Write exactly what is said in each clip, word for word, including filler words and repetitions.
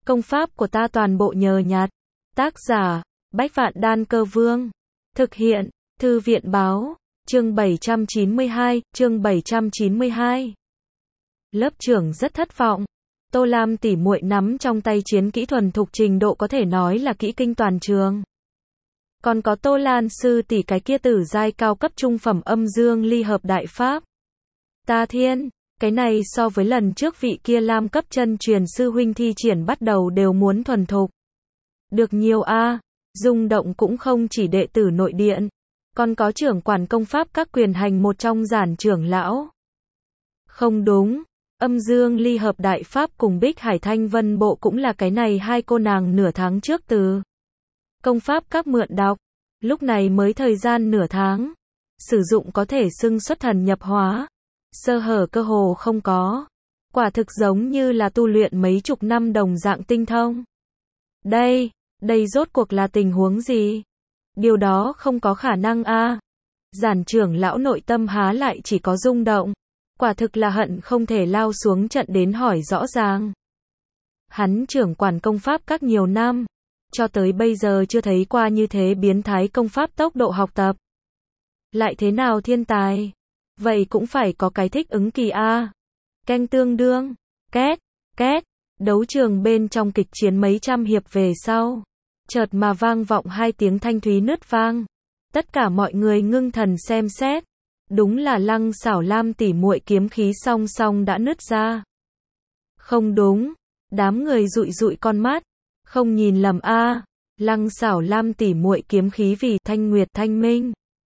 Công pháp của ta toàn bộ nhờ nhặt. Tác giả, Bách Vạn Đan Cơ Vương. Thực hiện, Thư viện Báo. Chương bảy trăm chín mươi hai, chương bảy trăm chín mươi hai. Lớp trưởng rất thất vọng. Tô Lam tỷ muội nắm trong tay chiến kỹ thuần thục trình độ có thể nói là kỹ kinh toàn trường. Còn có Tô Lan sư tỷ cái kia tử giai cao cấp trung phẩm âm dương ly hợp đại pháp. Ta thiên, cái này so với lần trước vị kia Lam cấp chân truyền sư huynh thi triển bắt đầu đều muốn thuần thục. Được nhiều a, rung động cũng không chỉ đệ tử nội điện, còn có trưởng quản công pháp các quyền hành một trong giản trưởng lão. Không đúng, âm dương ly hợp đại pháp cùng Bích Hải Thanh Vân bộ cũng là cái này hai cô nàng nửa tháng trước từ công pháp các mượn đọc, lúc này mới thời gian nửa tháng, sử dụng có thể xưng xuất thần nhập hóa, sơ hở cơ hồ không có, quả thực giống như là tu luyện mấy chục năm đồng dạng tinh thông. Đây, đây rốt cuộc là tình huống gì? Điều đó không có khả năng a. Giản trưởng lão nội tâm há lại chỉ có rung động, quả thực là hận không thể lao xuống trận đến hỏi rõ ràng. Hắn trưởng quản công pháp các nhiều năm, cho tới bây giờ chưa thấy qua như thế biến thái công pháp tốc độ học tập. Lại thế nào thiên tài? Vậy cũng phải có cái thích ứng kỳ a. Canh tương đương, két, két, đấu trường bên trong kịch chiến mấy trăm hiệp về sau, chợt mà vang vọng hai tiếng thanh thúy nứt vang. Tất cả mọi người ngưng thần xem xét, đúng là Lăng Xảo Lam tỷ muội kiếm khí song song đã nứt ra. Không đúng, đám người dụi dụi con mắt, không nhìn lầm a, Lăng Xảo Lam tỷ muội kiếm khí vì thanh nguyệt thanh minh.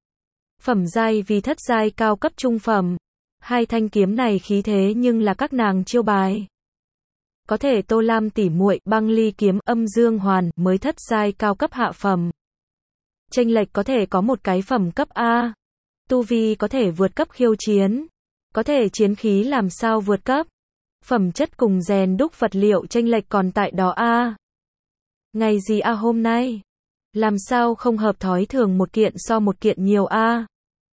Phẩm giai vì thất giai cao cấp trung phẩm. Hai thanh kiếm này khí thế nhưng là các nàng chiêu bài. Có thể Tô Lam tỷ muội băng ly kiếm âm dương hoàn mới thất giai cao cấp hạ phẩm. Chênh lệch có thể có một cái phẩm cấp A. Tu vi có thể vượt cấp khiêu chiến. Có thể chiến khí làm sao vượt cấp. Phẩm chất cùng rèn đúc vật liệu chênh lệch còn tại đó A. Ngày gì A hôm nay? Làm sao không hợp thói thường một kiện so một kiện nhiều A.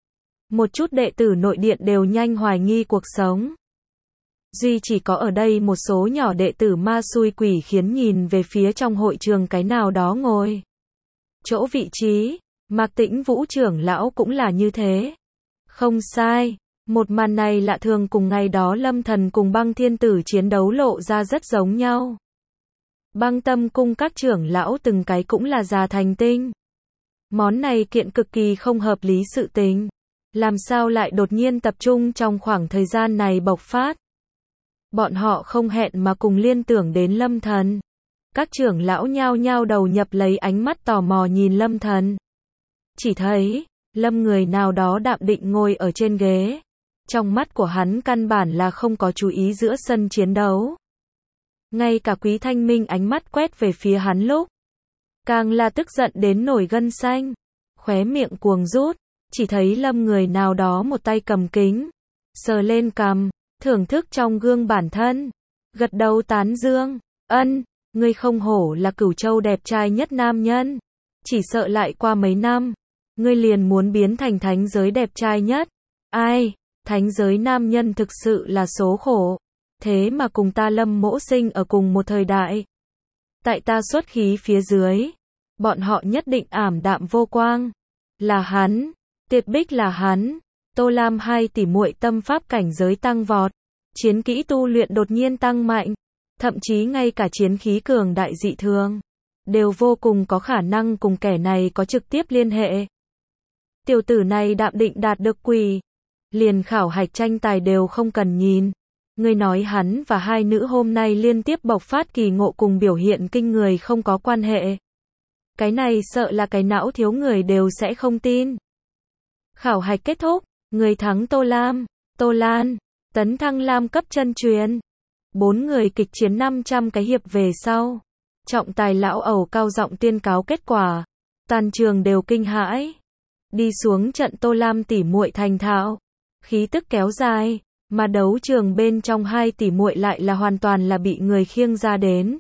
Một chút đệ tử nội điện đều nhanh hoài nghi cuộc sống. Duy chỉ có ở đây một số nhỏ đệ tử ma xui quỷ khiến nhìn về phía trong hội trường cái nào đó ngồi. Chỗ vị trí, Mạc Tĩnh Vũ trưởng lão cũng là như thế. Không sai, một màn này lạ thường cùng ngày đó Lâm Thần cùng Băng Thiên Tử chiến đấu lộ ra rất giống nhau. Băng Tâm cung các trưởng lão từng cái cũng là già thành tinh. Món này kiện cực kỳ không hợp lý sự tình. Làm sao lại đột nhiên tập trung trong khoảng thời gian này bộc phát? Bọn họ không hẹn mà cùng liên tưởng đến Lâm Thần. Các trưởng lão nhao nhao đầu nhập lấy ánh mắt tò mò nhìn Lâm Thần. Chỉ thấy, Lâm người nào đó đạm định ngồi ở trên ghế. Trong mắt của hắn căn bản là không có chú ý giữa sân chiến đấu. Ngay cả Quý Thanh Minh ánh mắt quét về phía hắn lúc, càng là tức giận đến nổi gân xanh, khóe miệng cuồng rút. Chỉ thấy Lâm người nào đó một tay cầm kính, sờ lên cằm, thưởng thức trong gương bản thân, gật đầu tán dương, ân, ngươi không hổ là Cửu Châu đẹp trai nhất nam nhân, chỉ sợ lại qua mấy năm, ngươi liền muốn biến thành thánh giới đẹp trai nhất. Ai, thánh giới nam nhân thực sự là số khổ, thế mà cùng ta Lâm mỗ sinh ở cùng một thời đại. Tại ta xuất khí phía dưới, bọn họ nhất định ảm đạm vô quang. Là hắn. Tiệt Bích là hắn, Tô Lam hai tỷ muội tâm pháp cảnh giới tăng vọt, chiến kỹ tu luyện đột nhiên tăng mạnh, thậm chí ngay cả chiến khí cường đại dị thường, đều vô cùng có khả năng cùng kẻ này có trực tiếp liên hệ. Tiểu tử này đạm định đạt được quỷ, liền khảo hạch tranh tài đều không cần nhìn. Ngươi nói hắn và hai nữ hôm nay liên tiếp bộc phát kỳ ngộ cùng biểu hiện kinh người không có quan hệ. Cái này sợ là cái não thiếu người đều sẽ không tin. Khảo hạch kết thúc, người thắng Tô Lam, Tô Lan, tấn thăng Lam cấp chân truyền. Bốn người kịch chiến năm trăm cái hiệp về sau. Trọng tài lão ẩu cao giọng tuyên cáo kết quả. Toàn trường đều kinh hãi. Đi xuống trận Tô Lam tỷ muội thành thạo. Khí tức kéo dài, mà đấu trường bên trong hai tỷ muội lại là hoàn toàn là bị người khiêng ra đến.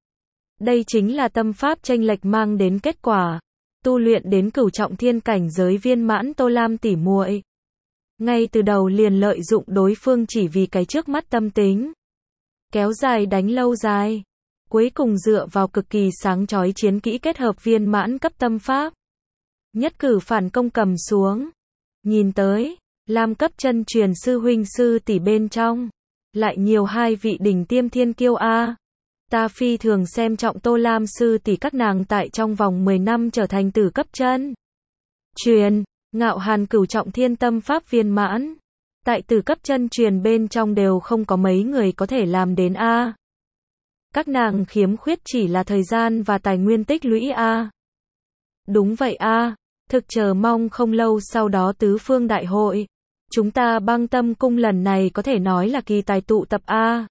Đây chính là tâm pháp chênh lệch mang đến kết quả. Tu luyện đến cửu trọng thiên cảnh giới viên mãn Tô Lam tỷ muội, ngay từ đầu liền lợi dụng đối phương chỉ vì cái trước mắt tâm tính, kéo dài đánh lâu dài, cuối cùng dựa vào cực kỳ sáng chói chiến kỹ kết hợp viên mãn cấp tâm pháp. Nhất cử phản công cầm xuống. Nhìn tới, lam cấp chân truyền sư huynh sư tỷ bên trong. Lại nhiều hai vị đỉnh tiêm thiên kiêu a. Ta phi thường xem trọng Tô Lam sư tỷ các nàng tại trong vòng mười năm trở thành tử cấp chân truyền, ngạo hàn cửu trọng thiên tâm pháp viên mãn. Tại tử cấp chân truyền bên trong đều không có mấy người có thể làm đến a. Các nàng khiếm khuyết chỉ là thời gian và tài nguyên tích lũy a. Đúng vậy a, thực chờ mong không lâu sau đó tứ phương đại hội. Chúng ta Băng Tâm cung lần này có thể nói là kỳ tài tụ tập a.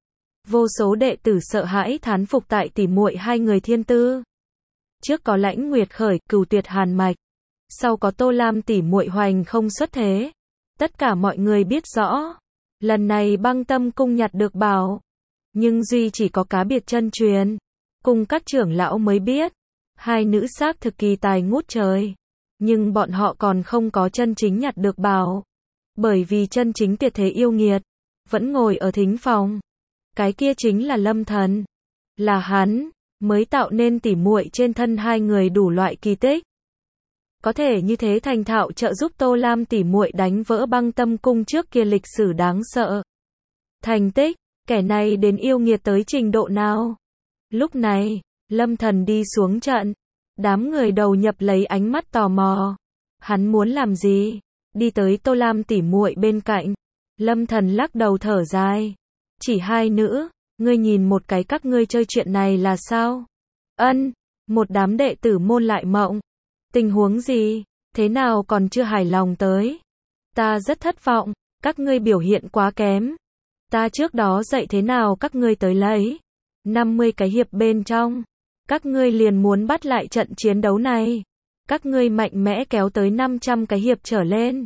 Vô số đệ tử sợ hãi thán phục tại tỉ muội hai người thiên tư. Trước có Lãnh Nguyệt khởi, Cửu Tuyệt hàn mạch, sau có Tô Lam tỉ muội hoành không xuất thế. Tất cả mọi người biết rõ, lần này Băng Tâm cung nhặt được bảo, nhưng duy chỉ có cá biệt chân truyền, cùng các trưởng lão mới biết, hai nữ xác thực kỳ tài ngút trời, nhưng bọn họ còn không có chân chính nhặt được bảo, bởi vì chân chính tuyệt thế yêu nghiệt vẫn ngồi ở thính phòng. Cái kia chính là Lâm Thần, là hắn mới tạo nên tỉ muội trên thân hai người đủ loại kỳ tích. Có thể như thế thành thạo trợ giúp Tô Lam tỉ muội đánh vỡ Băng Tâm cung trước kia lịch sử đáng sợ. Thành tích, kẻ này đến yêu nghiệt tới trình độ nào? Lúc này, Lâm Thần đi xuống trận, đám người đầu nhập lấy ánh mắt tò mò. Hắn muốn làm gì? Đi tới Tô Lam tỉ muội bên cạnh. Lâm Thần lắc đầu thở dài. Chỉ hai nữ, ngươi nhìn một cái các ngươi chơi chuyện này là sao? Ân, một đám đệ tử môn lại mộng. Tình huống gì? Thế nào còn chưa hài lòng tới? Ta rất thất vọng, các ngươi biểu hiện quá kém. Ta trước đó dạy thế nào các ngươi tới lấy? năm mươi cái hiệp bên trong, các ngươi liền muốn bắt lại trận chiến đấu này. Các ngươi mạnh mẽ kéo tới năm trăm cái hiệp trở lên.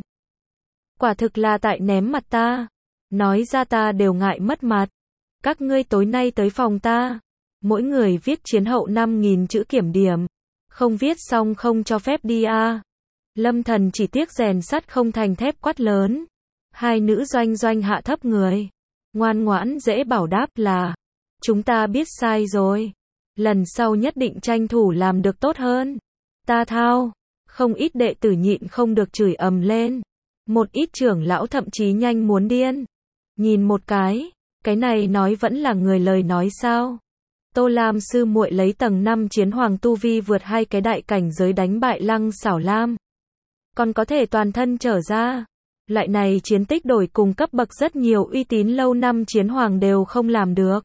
Quả thực là tại ném mặt ta. Nói ra ta đều ngại mất mặt. Các ngươi tối nay tới phòng ta. Mỗi người viết chiến hậu năm nghìn chữ kiểm điểm. Không viết xong không cho phép đi a. À. Lâm Thần chỉ tiếc rèn sắt không thành thép quát lớn. Hai nữ doanh doanh hạ thấp người. Ngoan ngoãn dễ bảo đáp là. Chúng ta biết sai rồi. Lần sau nhất định tranh thủ làm được tốt hơn. Ta thao. Không ít đệ tử nhịn không được chửi ầm lên. Một ít trưởng lão thậm chí nhanh muốn điên. Nhìn một cái, cái này nói vẫn là người lời nói sao? Tô Lam sư muội lấy tầng năm chiến hoàng tu vi vượt hai cái đại cảnh giới đánh bại Lăng Xảo Lam. Còn có thể toàn thân trở ra. Loại này chiến tích đổi cùng cấp bậc rất nhiều uy tín lâu năm chiến hoàng đều không làm được.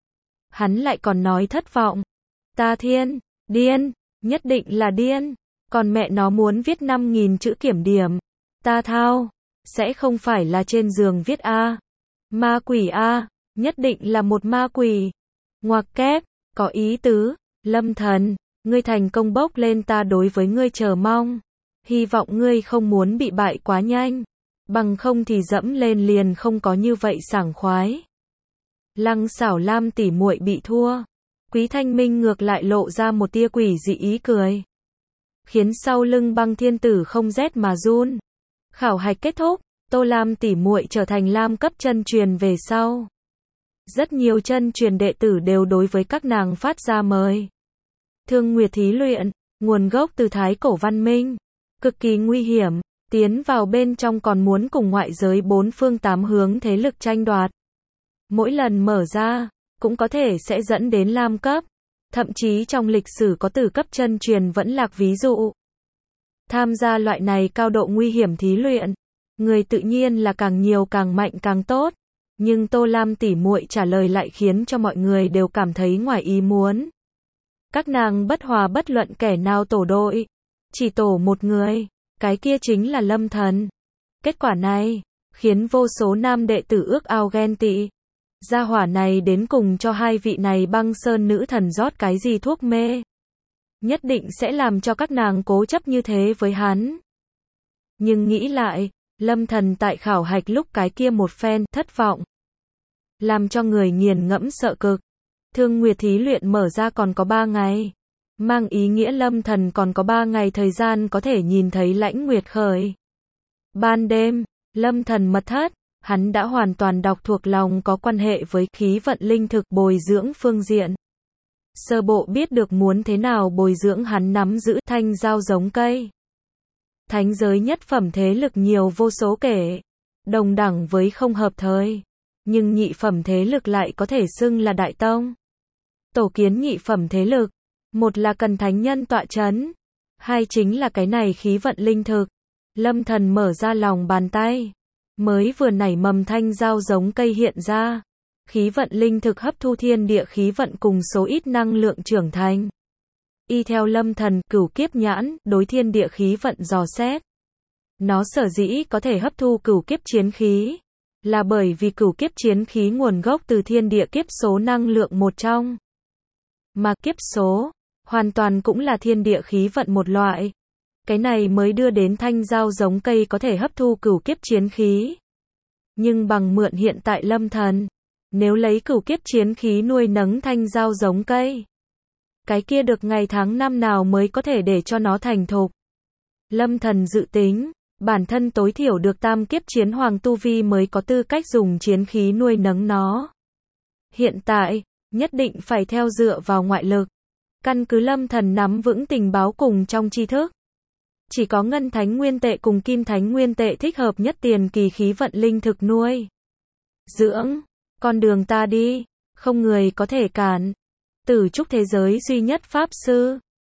Hắn lại còn nói thất vọng. Ta thiên, điên, nhất định là điên. Còn mẹ nó muốn viết năm nghìn chữ kiểm điểm. Ta thao, sẽ không phải là trên giường viết A. Ma quỷ A, nhất định là một ma quỷ. Ngoặc kép, có ý tứ. Lâm Thần, ngươi thành công bốc lên ta đối với ngươi chờ mong. Hy vọng ngươi không muốn bị bại quá nhanh. Bằng không thì dẫm lên liền không có như vậy sảng khoái. Lăng Xảo Lam tỉ muội bị thua. Quý Thanh Minh ngược lại lộ ra một tia quỷ dị ý cười. Khiến sau lưng Băng Thiên Tử không rét mà run. Khảo hạch kết thúc, Tô Lam tỉ muội trở thành lam cấp chân truyền về sau. Rất nhiều chân truyền đệ tử đều đối với các nàng phát ra mời. Thương Nguyệt thí luyện, nguồn gốc từ Thái cổ văn minh, cực kỳ nguy hiểm, tiến vào bên trong còn muốn cùng ngoại giới bốn phương tám hướng thế lực tranh đoạt. Mỗi lần mở ra, cũng có thể sẽ dẫn đến lam cấp, thậm chí trong lịch sử có tử cấp chân truyền vẫn lạc ví dụ. Tham gia loại này cao độ nguy hiểm thí luyện, người tự nhiên là càng nhiều càng mạnh càng tốt, nhưng Tô Lam tỉ muội trả lời lại khiến cho mọi người đều cảm thấy ngoài ý muốn. Các nàng bất hòa bất luận kẻ nào tổ đội, chỉ tổ một người, cái kia chính là Lâm Thần. Kết quả này, khiến vô số nam đệ tử ước ao ghen tị. Gia hỏa này đến cùng cho hai vị này Băng Sơn nữ thần rót cái gì thuốc mê. Nhất định sẽ làm cho các nàng cố chấp như thế với hắn. Nhưng nghĩ lại, Lâm Thần tại khảo hạch lúc cái kia một phen thất vọng. Làm cho người nghiền ngẫm sợ cực. Thương Nguyệt thí luyện mở ra còn có ba ngày. Mang ý nghĩa Lâm Thần còn có ba ngày thời gian có thể nhìn thấy Lãnh Nguyệt khởi. Ban đêm, Lâm Thần mật thất, hắn đã hoàn toàn đọc thuộc lòng có quan hệ với khí vận linh thực bồi dưỡng phương diện. Sơ bộ biết được muốn thế nào bồi dưỡng hắn nắm giữ thanh giao giống cây. Thánh giới nhất phẩm thế lực nhiều vô số kể, đồng đẳng với không hợp thời, nhưng nhị phẩm thế lực lại có thể xưng là đại tông. Tổ kiến nhị phẩm thế lực, một là cần thánh nhân tọa chấn, hai chính là cái này khí vận linh thực. Lâm Thần mở ra lòng bàn tay, mới vừa nảy mầm thanh giao giống cây hiện ra. Khí vận linh thực hấp thu thiên địa khí vận cùng số ít năng lượng trưởng thành. Y theo Lâm Thần, cửu kiếp nhãn, đối thiên địa khí vận dò xét. Nó sở dĩ có thể hấp thu cửu kiếp chiến khí, là bởi vì cửu kiếp chiến khí nguồn gốc từ thiên địa kiếp số năng lượng một trong. Mà kiếp số, hoàn toàn cũng là thiên địa khí vận một loại. Cái này mới đưa đến thanh giao giống cây có thể hấp thu cửu kiếp chiến khí. Nhưng bằng mượn hiện tại Lâm Thần, nếu lấy cửu kiếp chiến khí nuôi nấng thanh giao giống cây, cái kia được ngày tháng năm nào mới có thể để cho nó thành thục. Lâm Thần dự tính, bản thân tối thiểu được tam kiếp chiến hoàng tu vi mới có tư cách dùng chiến khí nuôi nấng nó. Hiện tại, nhất định phải theo dựa vào ngoại lực. Căn cứ Lâm Thần nắm vững tình báo cùng trong tri thức. Chỉ có ngân thánh nguyên tệ cùng kim thánh nguyên tệ thích hợp nhất tiền kỳ khí vận linh thực nuôi dưỡng. Con đường ta đi, không người có thể cản. Tử trúc thế giới duy nhất pháp sư.